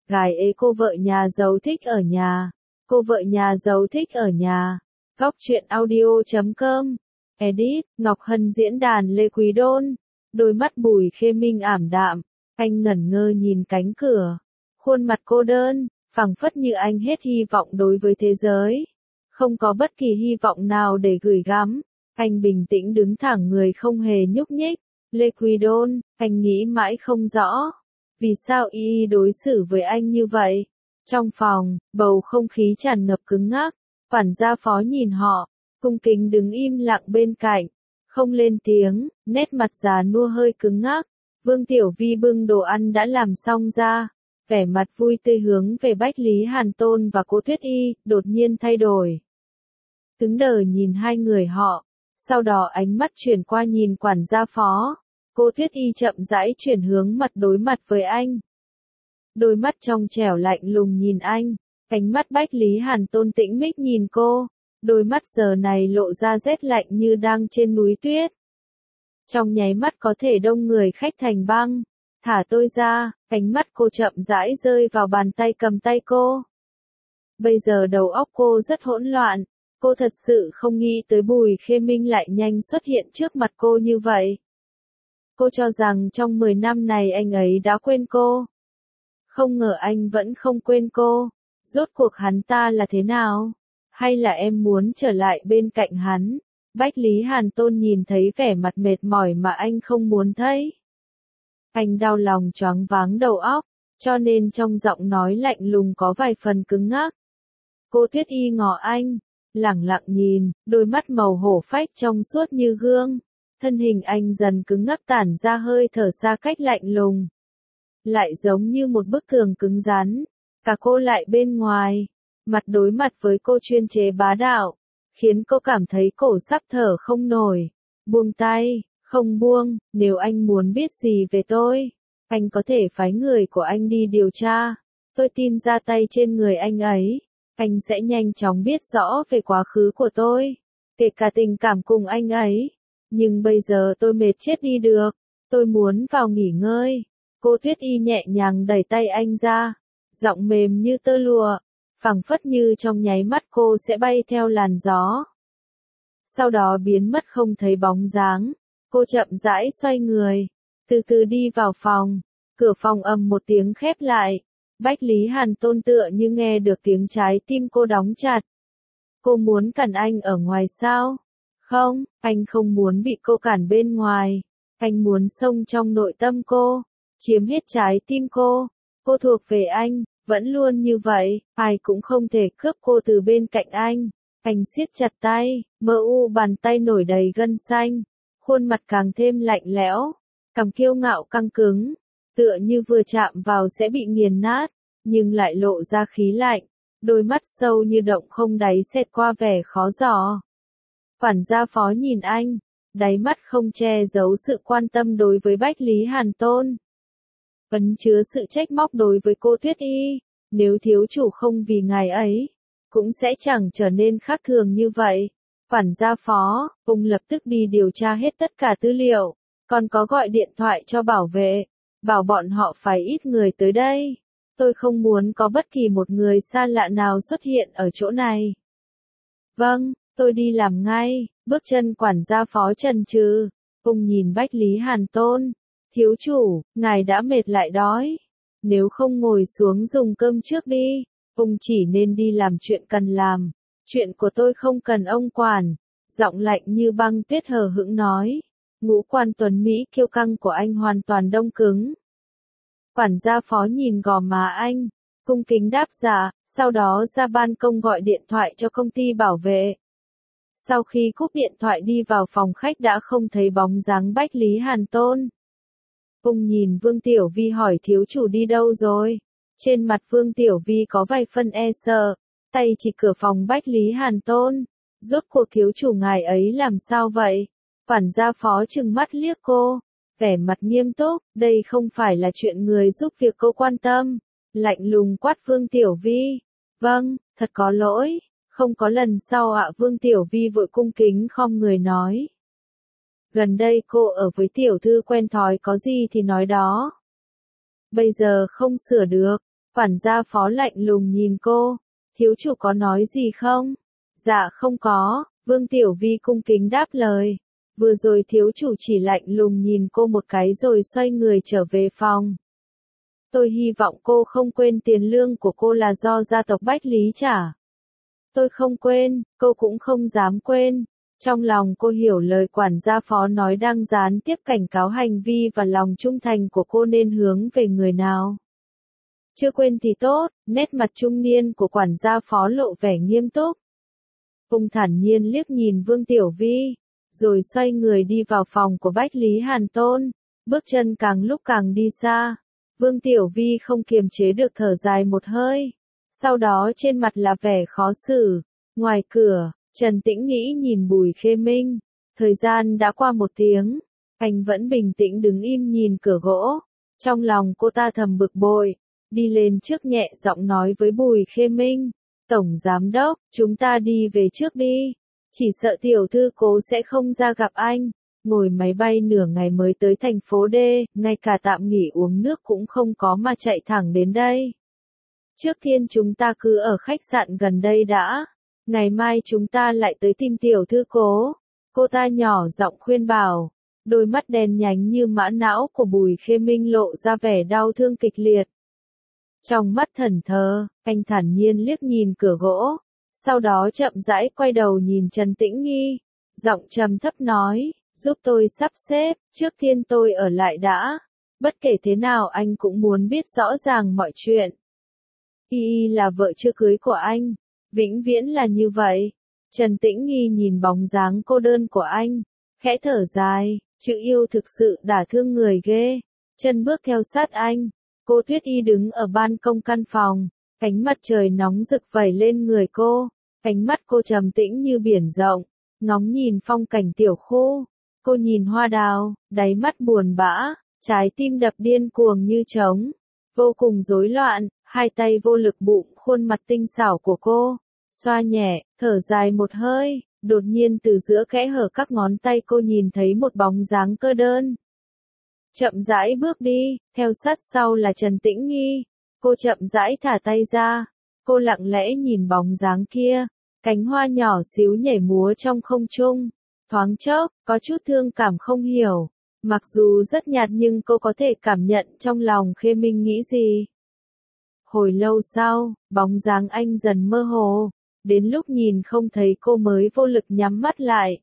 Gái ế cô vợ nhà giàu thích ở nhà. Cô vợ nhà giàu thích ở nhà. Góc truyện audio.com. Edit, Ngọc Hân diễn đàn Lê Quý Đôn. Đôi mắt Bùi Khê Minh ảm đạm. Anh ngẩn ngơ nhìn cánh cửa. Khuôn mặt cô đơn, phảng phất như anh hết hy vọng đối với thế giới. Không có bất kỳ hy vọng nào để gửi gắm. Anh bình tĩnh đứng thẳng người không hề nhúc nhích. Lê Quý Đôn, anh nghĩ mãi không rõ. Vì sao y đối xử với anh như vậy? Trong phòng, bầu không khí tràn ngập cứng ngắc. Quản gia phó nhìn họ, cung kính đứng im lặng bên cạnh. Không lên tiếng, nét mặt già nua hơi cứng ngắc. Vương Tiểu Vi bưng đồ ăn đã làm xong ra. Vẻ mặt vui tươi hướng về Bách Lý Hàn Tôn và cô Tuyết Y, đột nhiên thay đổi. Cứng đờ nhìn hai người họ. Sau đó ánh mắt chuyển qua nhìn quản gia phó. Cô Tuyết Y chậm rãi chuyển hướng mặt đối mặt với anh. Đôi mắt trong trẻo lạnh lùng nhìn anh. Ánh mắt Bách Lý Hàn Tôn tĩnh mịch nhìn cô. Đôi mắt giờ này lộ ra rét lạnh như đang trên núi tuyết. Trong nháy mắt có thể đông người khách thành băng. Thả tôi ra, ánh mắt cô chậm rãi rơi vào bàn tay cầm tay cô. Bây giờ đầu óc cô rất hỗn loạn. Cô thật sự không nghĩ tới Bùi Khê Minh lại nhanh xuất hiện trước mặt cô như vậy. Cô cho rằng trong 10 năm này anh ấy đã quên cô. Không ngờ anh vẫn không quên cô. Rốt cuộc hắn ta là thế nào? Hay là em muốn trở lại bên cạnh hắn? Bách Lý Hàn Tôn nhìn thấy vẻ mặt mệt mỏi mà anh không muốn thấy. Anh đau lòng choáng váng đầu óc, cho nên trong giọng nói lạnh lùng có vài phần cứng ngắc. Cô Tuyết Y ngó anh, lẳng lặng nhìn, đôi mắt màu hổ phách trong suốt như gương. Thân hình anh dần cứng ngắc tản ra hơi thở xa cách lạnh lùng. Lại giống như một bức tường cứng rắn. Cả cô lại bên ngoài. Mặt đối mặt với cô chuyên chế bá đạo. Khiến cô cảm thấy cổ sắp thở không nổi. Buông tay, không buông, nếu anh muốn biết gì về tôi. Anh có thể phái người của anh đi điều tra. Tôi tin ra tay trên người anh ấy. Anh sẽ nhanh chóng biết rõ về quá khứ của tôi. Kể cả tình cảm cùng anh ấy. Nhưng bây giờ tôi mệt chết đi được. Tôi muốn vào nghỉ ngơi. Cô Tuyết Y nhẹ nhàng đẩy tay anh ra. Giọng mềm như tơ lụa. Phảng phất như trong nháy mắt cô sẽ bay theo làn gió. Sau đó biến mất không thấy bóng dáng. Cô chậm rãi xoay người. Từ từ đi vào phòng. Cửa phòng ầm một tiếng khép lại. Bách Lý Hàn Tôn tựa như nghe được tiếng trái tim cô đóng chặt. Cô muốn cản anh ở ngoài sao? Không, anh không muốn bị cô cản bên ngoài. Anh muốn xông trong nội tâm cô. Chiếm hết trái tim cô. Cô thuộc về anh, vẫn luôn như vậy, ai cũng không thể cướp cô từ bên cạnh anh. Anh siết chặt tay, mờ u bàn tay nổi đầy gân xanh. Khuôn mặt càng thêm lạnh lẽo. Cằm kiêu ngạo căng cứng. Tựa như vừa chạm vào sẽ bị nghiền nát. Nhưng lại lộ ra khí lạnh. Đôi mắt sâu như động không đáy xẹt qua vẻ khó giỏ. Quản gia phó nhìn anh. Đáy mắt không che giấu sự quan tâm đối với Bách Lý Hàn Tôn. Ẩn chứa sự trách móc đối với cô Tuyết Y. Nếu thiếu chủ không vì ngài ấy, cũng sẽ chẳng trở nên khác thường như vậy. Quản gia phó, ông lập tức đi điều tra hết tất cả tư liệu. Còn có gọi điện thoại cho bảo vệ. Bảo bọn họ phải ít người tới đây. Tôi không muốn có bất kỳ một người xa lạ nào xuất hiện ở chỗ này. Vâng, tôi đi làm ngay. Bước chân quản gia phó chần chừ. Ông nhìn Bách Lý Hàn Tôn. Thiếu chủ, ngài đã mệt lại đói. Nếu không ngồi xuống dùng cơm trước đi. Ông chỉ nên đi làm chuyện cần làm. Chuyện của tôi không cần ông quản. Giọng lạnh như băng tuyết hờ hững nói. Ngũ quan tuấn Mỹ kiêu căng của anh hoàn toàn đông cứng. Quản gia phó nhìn gò má anh. Cung kính đáp dạ, sau đó ra ban công gọi điện thoại cho công ty bảo vệ. Sau khi cúp điện thoại đi vào phòng khách đã không thấy bóng dáng Bách Lý Hàn Tôn. Ông nhìn Vương Tiểu Vi hỏi thiếu chủ đi đâu rồi. Trên mặt Vương Tiểu Vi có vài phân e sợ. Tay chỉ cửa phòng Bách Lý Hàn Tôn. Rốt cuộc thiếu chủ ngài ấy làm sao vậy? Quản gia phó trừng mắt liếc cô. Vẻ mặt nghiêm túc, đây không phải là chuyện người giúp việc cô quan tâm. Lạnh lùng quát Vương Tiểu Vi. Vâng, thật có lỗi. Không có lần sau ạ. Vương Tiểu Vi vội cung kính khom người nói. Gần đây cô ở với tiểu thư quen thói có gì thì nói đó. Bây giờ không sửa được. Quản gia phó lạnh lùng nhìn cô, thiếu chủ có nói gì không? Dạ không có, Vương Tiểu Vi cung kính đáp lời. Vừa rồi thiếu chủ chỉ lạnh lùng nhìn cô một cái rồi xoay người trở về phòng. Tôi hy vọng cô không quên tiền lương của cô là do gia tộc Bách Lý trả. Tôi không quên, cô cũng không dám quên. Trong lòng cô hiểu lời quản gia phó nói đang gián tiếp cảnh cáo hành vi và lòng trung thành của cô nên hướng về người nào. Chưa quên thì tốt, nét mặt trung niên của quản gia phó lộ vẻ nghiêm túc. Ông thản nhiên liếc nhìn Vương Tiểu Vi, rồi xoay người đi vào phòng của Bách Lý Hàn Tôn, bước chân càng lúc càng đi xa. Vương Tiểu Vi không kiềm chế được thở dài một hơi, sau đó trên mặt là vẻ khó xử. Ngoài cửa, Trần Tĩnh Nghĩ nhìn Bùi Khê Minh, thời gian đã qua 1 tiếng, anh vẫn bình tĩnh đứng im nhìn cửa gỗ. Trong lòng cô ta thầm bực bội, đi lên trước nhẹ giọng nói với Bùi Khê Minh, Tổng Giám Đốc, chúng ta đi về trước đi, chỉ sợ tiểu thư Cố sẽ không ra gặp anh. Ngồi máy bay nửa ngày mới tới thành phố D, ngay cả tạm nghỉ uống nước cũng không có mà chạy thẳng đến đây. Trước tiên chúng ta cứ ở khách sạn gần đây đã, ngày mai chúng ta lại tới tìm tiểu thư Cố. Cô ta nhỏ giọng khuyên bảo, đôi mắt đen nhánh như mã não của Bùi Khê Minh lộ ra vẻ đau thương kịch liệt. Trong mắt thẫn thờ, anh thản nhiên liếc nhìn cửa gỗ, sau đó chậm rãi quay đầu nhìn Trần Tĩnh Nghi, giọng trầm thấp nói, giúp tôi sắp xếp, trước tiên tôi ở lại đã. Bất kể thế nào anh cũng muốn biết rõ ràng mọi chuyện. Y là vợ chưa cưới của anh, vĩnh viễn là như vậy. Trần Tĩnh Nghi nhìn bóng dáng cô đơn của anh, khẽ thở dài, chữ yêu thực sự đả thương người ghê. Chân bước theo sát anh, cô Tuyết Y đứng ở ban công căn phòng, ánh mặt trời nóng rực vẩy lên người cô, ánh mắt cô trầm tĩnh như biển rộng, ngóng nhìn phong cảnh tiểu khu. Cô nhìn hoa đào, đáy mắt buồn bã, trái tim đập điên cuồng như trống, vô cùng rối loạn, hai tay vô lực bụng khuôn mặt tinh xảo của cô, xoa nhẹ, thở dài một hơi, đột nhiên từ giữa kẽ hở các ngón tay cô nhìn thấy một bóng dáng cơ đơn. Chậm rãi bước đi, theo sát sau là Trần Tĩnh Nghi, cô chậm rãi thả tay ra, cô lặng lẽ nhìn bóng dáng kia, cánh hoa nhỏ xíu nhảy múa trong không trung. Thoáng chốc, có chút thương cảm không hiểu. Mặc dù rất nhạt nhưng cô có thể cảm nhận trong lòng Khê Minh nghĩ gì. Hồi lâu sau, bóng dáng anh dần mơ hồ. Đến lúc nhìn không thấy cô mới vô lực nhắm mắt lại.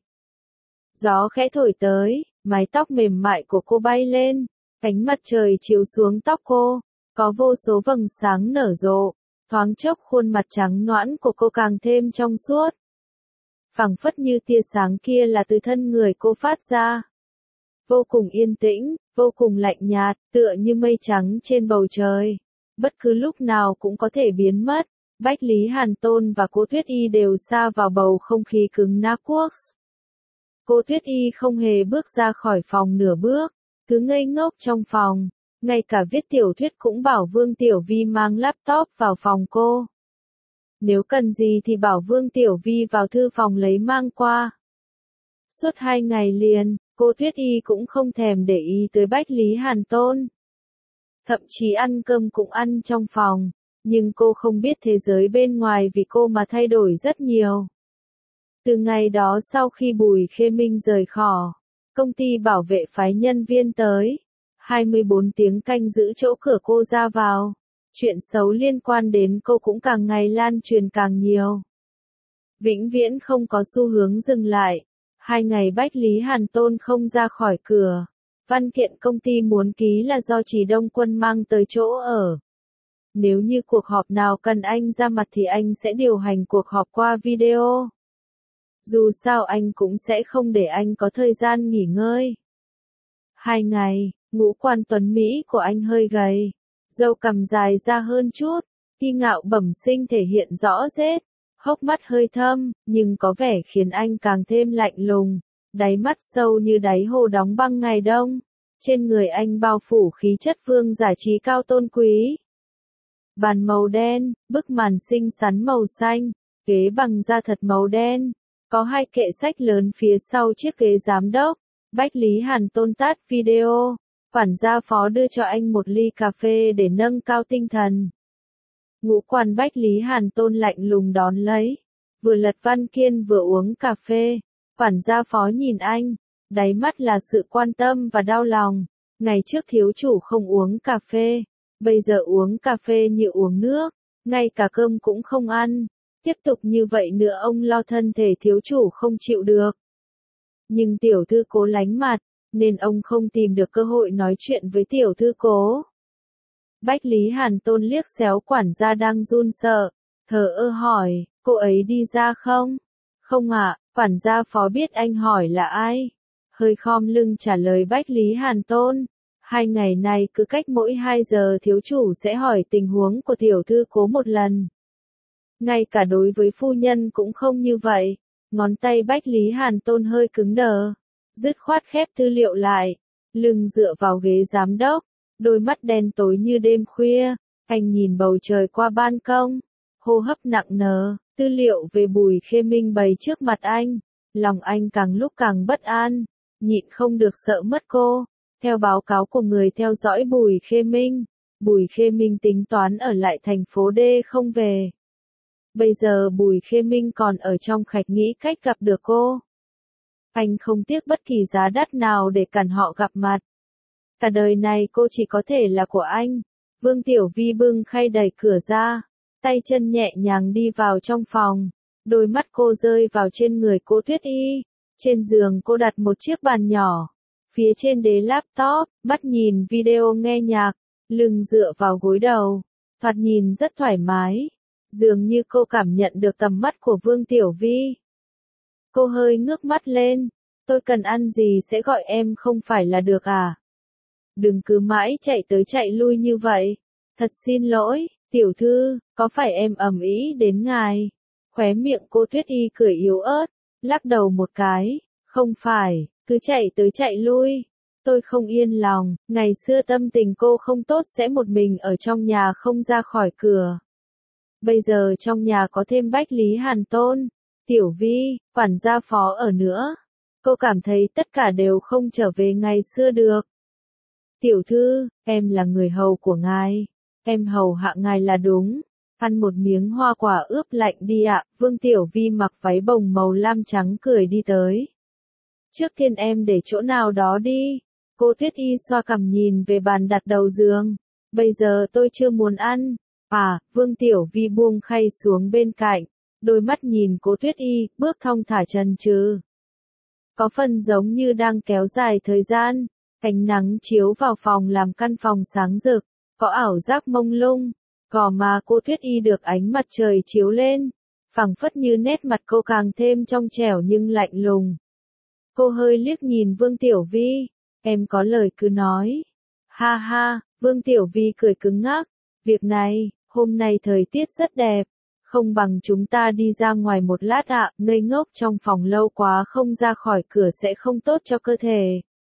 Gió khẽ thổi tới, mái tóc mềm mại của cô bay lên. Ánh mặt trời chiếu xuống tóc cô. Có vô số vầng sáng nở rộ. Thoáng chốc khuôn mặt trắng nõn của cô càng thêm trong suốt. Phảng phất như tia sáng kia là từ thân người cô phát ra. Vô cùng yên tĩnh, vô cùng lạnh nhạt, tựa như mây trắng trên bầu trời. Bất cứ lúc nào cũng có thể biến mất. Bách Lý Hàn Tôn và cô Tuyết Y đều sa vào bầu không khí cứng nát quốc. Cô Tuyết Y không hề bước ra khỏi phòng nửa bước, cứ ngây ngốc trong phòng. Ngay cả viết tiểu thuyết cũng bảo Vương Tiểu Vi mang laptop vào phòng cô. Nếu cần gì thì bảo Vương Tiểu Vi vào thư phòng lấy mang qua. Suốt 2 ngày liền, cô Tuyết Y cũng không thèm để ý tới Bách Lý Hàn Tôn. Thậm chí ăn cơm cũng ăn trong phòng, nhưng cô không biết thế giới bên ngoài vì cô mà thay đổi rất nhiều. Từ ngày đó sau khi Bùi Khê Minh rời khỏi, công ty bảo vệ phái nhân viên tới, 24 tiếng canh giữ chỗ cửa cô ra vào. Chuyện xấu liên quan đến cô cũng càng ngày lan truyền càng nhiều. Vĩnh viễn không có xu hướng dừng lại. 2 ngày Bách Lý Hàn Tôn không ra khỏi cửa. Văn kiện công ty muốn ký là do Chỉ Đông Quân mang tới chỗ ở. Nếu như cuộc họp nào cần anh ra mặt thì anh sẽ điều hành cuộc họp qua video. Dù sao anh cũng sẽ không để anh có thời gian nghỉ ngơi. 2 ngày, ngũ quan tuấn Mỹ của anh hơi gầy. Râu cằm dài ra hơn chút, kiêu ngạo bẩm sinh thể hiện rõ rệt, hốc mắt hơi thâm, nhưng có vẻ khiến anh càng thêm lạnh lùng, đáy mắt sâu như đáy hồ đóng băng ngày đông, trên người anh bao phủ khí chất vương giả trí cao tôn quý. Bàn màu đen, bức màn xinh xắn màu xanh, ghế bằng da thật màu đen, có 2 kệ sách lớn phía sau chiếc ghế giám đốc. Bách Lý Hàn Tôn tắt video. Quản gia phó đưa cho anh một ly cà phê để nâng cao tinh thần. Ngũ quan Bách Lý Hàn Tôn lạnh lùng đón lấy. Vừa lật văn kiện vừa uống cà phê. Quản gia phó nhìn anh. Đáy mắt là sự quan tâm và đau lòng. Ngày trước thiếu chủ không uống cà phê. Bây giờ uống cà phê như uống nước. Ngay cả cơm cũng không ăn. Tiếp tục như vậy nữa ông lo thân thể thiếu chủ không chịu được. Nhưng tiểu thư Cố lánh mặt, nên ông không tìm được cơ hội nói chuyện với tiểu thư Cố. Bách Lý Hàn Tôn liếc xéo quản gia đang run sợ, thờ ơ hỏi, cô ấy đi ra không? Không ạ, quản gia phó biết anh hỏi là ai. Hơi khom lưng trả lời Bách Lý Hàn Tôn. 2 ngày này cứ cách mỗi 2 giờ thiếu chủ sẽ hỏi tình huống của tiểu thư Cố một lần. Ngay cả đối với phu nhân cũng không như vậy. Ngón tay Bách Lý Hàn Tôn hơi cứng đờ. Dứt khoát khép tư liệu lại. Lưng dựa vào ghế giám đốc. Đôi mắt đen tối như đêm khuya. Anh nhìn bầu trời qua ban công. Hô hấp nặng nề. Tư liệu về Bùi Khê Minh bày trước mặt anh. Lòng anh càng lúc càng bất an. Nhịn không được sợ mất cô. Theo báo cáo của người theo dõi Bùi Khê Minh. Bùi Khê Minh tính toán ở lại thành phố D không về. Bây giờ Bùi Khê Minh còn ở trong Khạch nghĩ cách gặp được cô. Anh không tiếc bất kỳ giá đắt nào để cản họ gặp mặt. Cả đời này cô chỉ có thể là của anh. Vương Tiểu Vi bưng khay đẩy cửa ra. Tay chân nhẹ nhàng đi vào trong phòng. Đôi mắt cô rơi vào trên người cô Tuyết Y. Trên giường cô đặt một chiếc bàn nhỏ. Phía trên đế laptop, mắt nhìn video nghe nhạc. Lưng dựa vào gối đầu. Thoạt nhìn rất thoải mái. Dường như cô cảm nhận được tầm mắt của Vương Tiểu Vi. Cô hơi ngước mắt lên. Tôi cần ăn gì sẽ gọi em không phải là được à? Đừng cứ mãi chạy tới chạy lui như vậy. Thật xin lỗi, tiểu thư, có phải em ầm ĩ đến ngài? Khóe miệng cô Tuyết Y cười yếu ớt, lắc đầu một cái. Không phải, cứ chạy tới chạy lui. Tôi không yên lòng, ngày xưa tâm tình cô không tốt sẽ một mình ở trong nhà không ra khỏi cửa. Bây giờ trong nhà có thêm Bách Lý Hàn Tôn, Tiểu Vi, quản gia phó ở nữa. Cô cảm thấy tất cả đều không trở về ngày xưa được. Tiểu thư, em là người hầu của ngài. Em hầu hạ ngài là đúng. Ăn một miếng hoa quả ướp lạnh đi ạ. Vương Tiểu Vi mặc váy bồng màu lam trắng cười đi tới. Trước tiên em để chỗ nào đó đi. Cô Tuyết Y xoa cằm nhìn về bàn đặt đầu giường. Bây giờ tôi chưa muốn ăn. À, Vương Tiểu Vi buông khay xuống bên cạnh. Đôi mắt nhìn cô Tuyết Y, bước thong thả chần chừ. Có phần giống như đang kéo dài thời gian. Ánh nắng chiếu vào phòng làm căn phòng sáng rực. Có ảo giác mông lung. Gò má cô Tuyết Y được ánh mặt trời chiếu lên. Phảng phất như nét mặt cô càng thêm trong trẻo nhưng lạnh lùng. Cô hơi liếc nhìn Vương Tiểu Vi. Em có lời cứ nói. Ha ha, Vương Tiểu Vi cười cứng ngắc. Việc này, hôm nay thời tiết rất đẹp. Không bằng chúng ta đi ra ngoài một lát ạ. Ngây ngốc trong phòng lâu quá không ra khỏi cửa sẽ không tốt cho cơ thể.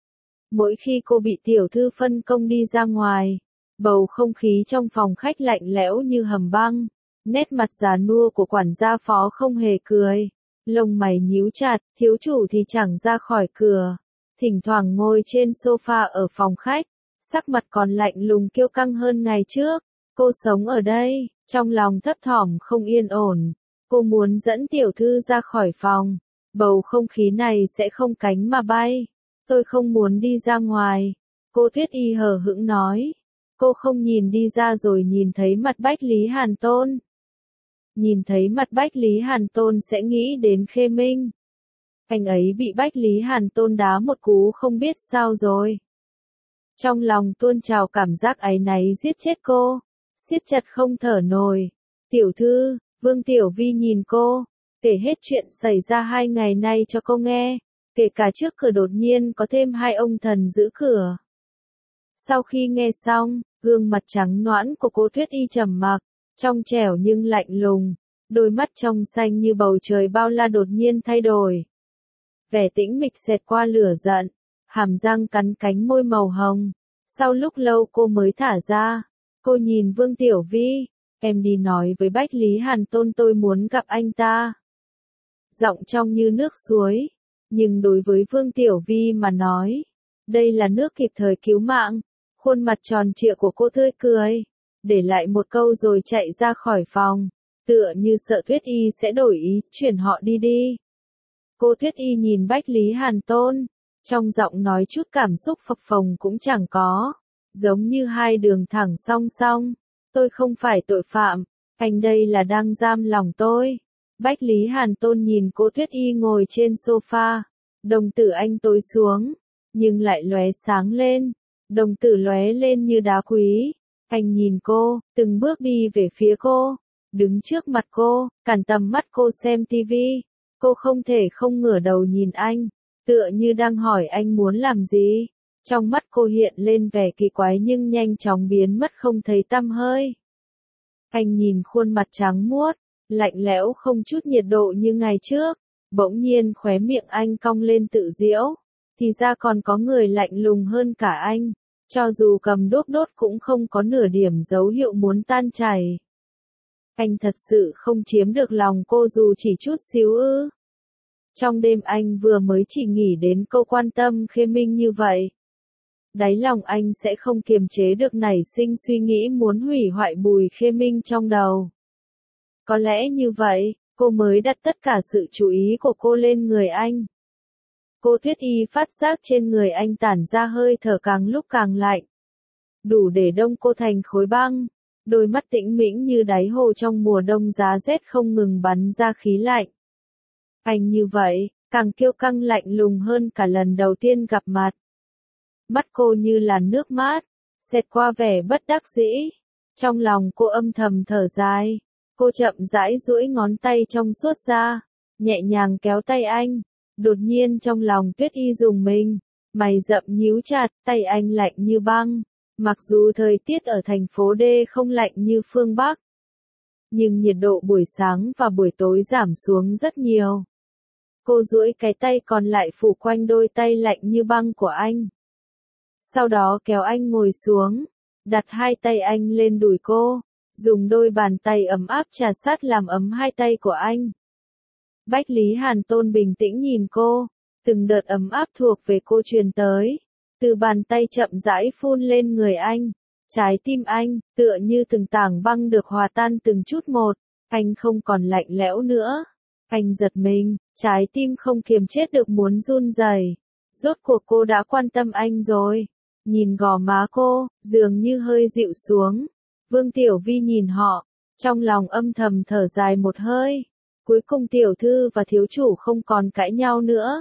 Mỗi khi cô bị tiểu thư phân công đi ra ngoài, bầu không khí trong phòng khách lạnh lẽo như hầm băng. Nét mặt già nua của quản gia phó không hề cười. Lông mày nhíu chặt, thiếu chủ thì chẳng ra khỏi cửa. Thỉnh thoảng ngồi trên sofa ở phòng khách. Sắc mặt còn lạnh lùng kiêu căng hơn ngày trước. Cô sống ở đây, trong lòng thấp thỏm không yên ổn. Cô muốn dẫn tiểu thư ra khỏi phòng. Bầu không khí này sẽ không cánh mà bay. Tôi không muốn đi ra ngoài. Cô Tuyết Y hờ hững nói. Cô không nhìn đi ra rồi nhìn thấy mặt Bách Lý Hàn Tôn. Nhìn thấy mặt Bách Lý Hàn Tôn sẽ nghĩ đến Khê Minh. Anh ấy bị Bách Lý Hàn Tôn đá một cú không biết sao rồi. Trong lòng tuôn trào cảm giác áy náy giết chết cô. Siết chặt không thở nổi. Tiểu thư, Vương Tiểu Vi nhìn cô. Kể hết chuyện xảy ra 2 ngày nay cho cô nghe. Kể cả trước cửa đột nhiên có thêm 2 ông thần giữ cửa. Sau khi nghe xong, gương mặt trắng nõn của cô Tuyết Y trầm mặc, trong trẻo nhưng lạnh lùng, đôi mắt trong xanh như bầu trời bao la đột nhiên thay đổi. Vẻ tĩnh mịch xẹt qua lửa giận, hàm răng cắn cánh môi màu hồng. Sau lúc lâu cô mới thả ra, cô nhìn Vương Tiểu Vi, em đi nói với Bách Lý Hàn Tôn tôi muốn gặp anh ta. Giọng trong như nước suối, nhưng đối với Vương Tiểu Vi mà nói, đây là nước kịp thời cứu mạng. Khuôn mặt tròn trịa của cô tươi cười. để lại một câu rồi chạy ra khỏi phòng, tựa như sợ Tuyết Y sẽ đổi ý, chuyển họ đi đi. Cô Tuyết Y nhìn Bách Lý Hàn Tôn, trong giọng nói chút cảm xúc phập phồng cũng chẳng có, giống như hai đường thẳng song song. Tôi không phải tội phạm, anh đây là đang giam lòng tôi. Bách Lý Hàn Tôn nhìn cô Tuyết Y ngồi trên sofa, đồng tử anh tối xuống, nhưng lại lóe sáng lên, đồng tử lóe lên như đá quý. Anh nhìn cô, từng bước đi về phía cô, đứng trước mặt cô, cản tầm mắt cô xem tivi. Cô không thể không ngửa đầu nhìn anh, tựa như đang hỏi anh muốn làm gì. Trong mắt cô hiện lên vẻ kỳ quái nhưng nhanh chóng biến mất không thấy tăm hơi. Anh nhìn khuôn mặt trắng muốt, lạnh lẽo không chút nhiệt độ như ngày trước, bỗng nhiên khóe miệng anh cong lên tự giễu. Thì ra còn có người lạnh lùng hơn cả anh, cho dù cầm đốt đốt cũng không có nửa điểm dấu hiệu muốn tan chảy. Anh thật sự không chiếm được lòng cô dù chỉ chút xíu ư? Trong đêm anh vừa mới chỉ nghĩ đến câu quan tâm Khê Minh như vậy. Đáy lòng anh sẽ không kiềm chế được nảy sinh suy nghĩ muốn hủy hoại Bùi Khê Minh trong đầu. Có lẽ như vậy, cô mới đặt tất cả sự chú ý của cô lên người anh. Cô Tuyết Y phát giác trên người anh tản ra hơi thở càng lúc càng lạnh, đủ để đông cô thành khối băng. Đôi mắt tĩnh mĩnh như đáy hồ trong mùa đông giá rét không ngừng bắn ra khí lạnh. Anh như vậy, càng kiêu căng lạnh lùng hơn cả lần đầu tiên gặp mặt. Mắt cô như làn nước mát, xẹt qua vẻ bất đắc dĩ. Trong lòng cô âm thầm thở dài, cô chậm rãi duỗi ngón tay trong suốt ra, nhẹ nhàng kéo tay anh. Đột nhiên trong lòng Tuyết Y rùng mình, mày rậm nhíu chặt, tay anh lạnh như băng. Mặc dù thời tiết ở thành phố D không lạnh như phương Bắc, nhưng nhiệt độ buổi sáng và buổi tối giảm xuống rất nhiều. Cô duỗi cái tay còn lại phủ quanh đôi tay lạnh như băng của anh. Sau đó kéo anh ngồi xuống, đặt hai tay anh lên đùi cô, dùng đôi bàn tay ấm áp trà sát làm ấm hai tay của anh. Bách Lý Hàn Tôn bình tĩnh nhìn cô, từng đợt ấm áp thuộc về cô truyền tới. Từ bàn tay chậm rãi phun lên người anh, trái tim anh, tựa như từng tảng băng được hòa tan từng chút một, anh không còn lạnh lẽo nữa. Anh giật mình, trái tim không kiềm chết được muốn run rẩy. Rốt cuộc cô đã quan tâm anh rồi. Nhìn gò má cô, dường như hơi dịu xuống. Vương Tiểu Vi nhìn họ, trong lòng âm thầm thở dài một hơi. Cuối cùng tiểu thư và thiếu chủ không còn cãi nhau nữa.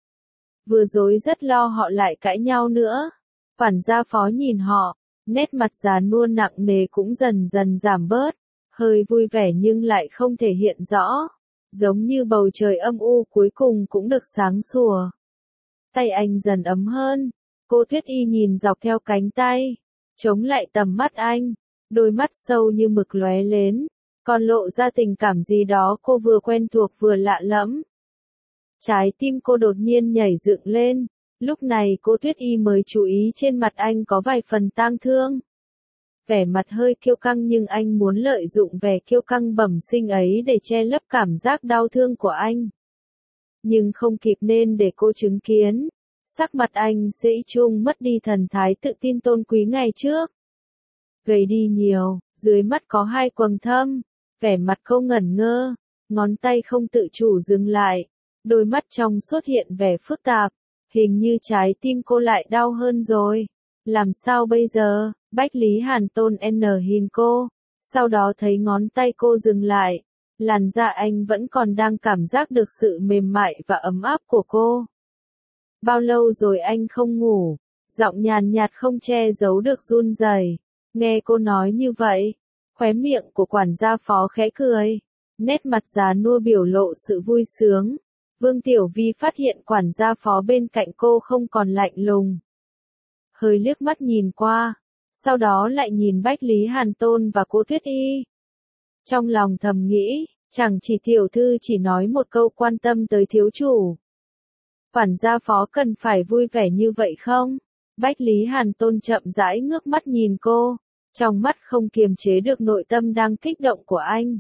Vừa rồi rất lo họ lại cãi nhau nữa. Quản gia phó nhìn họ, nét mặt già nua nặng nề cũng dần dần giảm bớt, hơi vui vẻ nhưng lại không thể hiện rõ, giống như bầu trời âm u cuối cùng cũng được sáng sủa. Tay anh dần ấm hơn, cô Tuyết Y nhìn dọc theo cánh tay, chống lại tầm mắt anh, đôi mắt sâu như mực lóe lên, còn lộ ra tình cảm gì đó cô vừa quen thuộc vừa lạ lẫm. Trái tim cô đột nhiên nhảy dựng lên, lúc này cô Tuyết Y mới chú ý trên mặt anh có vài phần tang thương. Vẻ mặt hơi kiêu căng nhưng anh muốn lợi dụng vẻ kiêu căng bẩm sinh ấy để che lấp cảm giác đau thương của anh. Nhưng không kịp nên để cô chứng kiến, sắc mặt anh sẽ chung mất đi thần thái tự tin tôn quý ngày trước. Gầy đi nhiều, dưới mắt có hai quầng thâm, vẻ mặt cô ngẩn ngơ, ngón tay không tự chủ dừng lại. Đôi mắt trong xuất hiện vẻ phức tạp, hình như trái tim cô lại đau hơn rồi. Làm sao bây giờ? Bách Lý Hàn Tôn nhìn cô, sau đó thấy ngón tay cô dừng lại. Làn da anh vẫn còn đang cảm giác được sự mềm mại và ấm áp của cô. Bao lâu rồi anh không ngủ? Giọng nhàn nhạt không che giấu được run rẩy. Nghe cô nói như vậy, khóe miệng của quản gia phó khẽ cười, nét mặt già nua biểu lộ sự vui sướng. Vương Tiểu Vi phát hiện quản gia phó bên cạnh cô không còn lạnh lùng. Hơi liếc mắt nhìn qua, sau đó lại nhìn Bách Lý Hàn Tôn và cô Tuyết Y. Trong lòng thầm nghĩ, chẳng chỉ tiểu thư chỉ nói một câu quan tâm tới thiếu chủ. Quản gia phó cần phải vui vẻ như vậy không? Bách Lý Hàn Tôn chậm rãi ngước mắt nhìn cô, trong mắt không kiềm chế được nội tâm đang kích động của anh.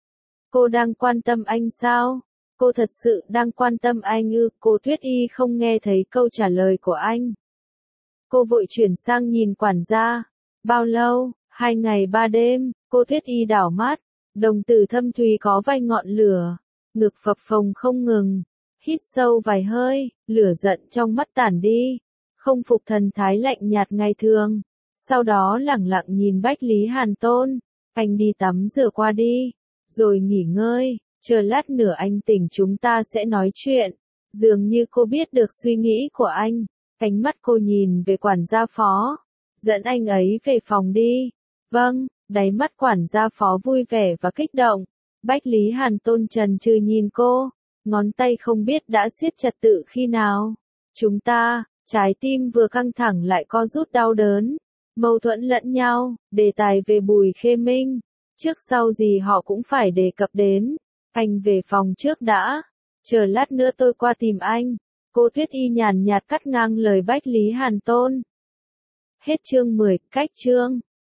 Cô đang quan tâm anh sao? Cô thật sự đang quan tâm anh ư? Cô Tuyết Y không nghe thấy câu trả lời của anh. Cô vội chuyển sang nhìn quản gia. Bao lâu? 2 ngày 3 đêm, cô Tuyết Y đảo mắt, đồng tử thâm thúy có vài ngọn lửa, ngực phập phồng không ngừng, hít sâu vài hơi, lửa giận trong mắt tản đi, không phục thần thái lạnh nhạt ngày thường. Sau đó lẳng lặng nhìn Bách Lý Hàn Tôn, anh đi tắm rửa qua đi, rồi nghỉ ngơi, chờ lát nữa anh tỉnh chúng ta sẽ nói chuyện. Dường như cô biết được suy nghĩ của anh, ánh mắt cô nhìn về quản gia Phó, dẫn anh ấy về phòng đi. Vâng, đáy mắt quản gia Phó vui vẻ và kích động. Bách Lý Hàn Tôn chần chừ nhìn cô, ngón tay không biết đã siết chặt tự khi nào. Chúng ta, trái tim vừa căng thẳng lại co rút đau đớn, mâu thuẫn lẫn nhau, đề tài về Bùi Khê Minh. Trước sau gì họ cũng phải đề cập đến. Anh về phòng trước đã, chờ lát nữa tôi qua tìm anh. Cô Tuyết Y nhàn nhạt cắt ngang lời Bách Lý Hàn Tôn. Hết chương 10, cách chương.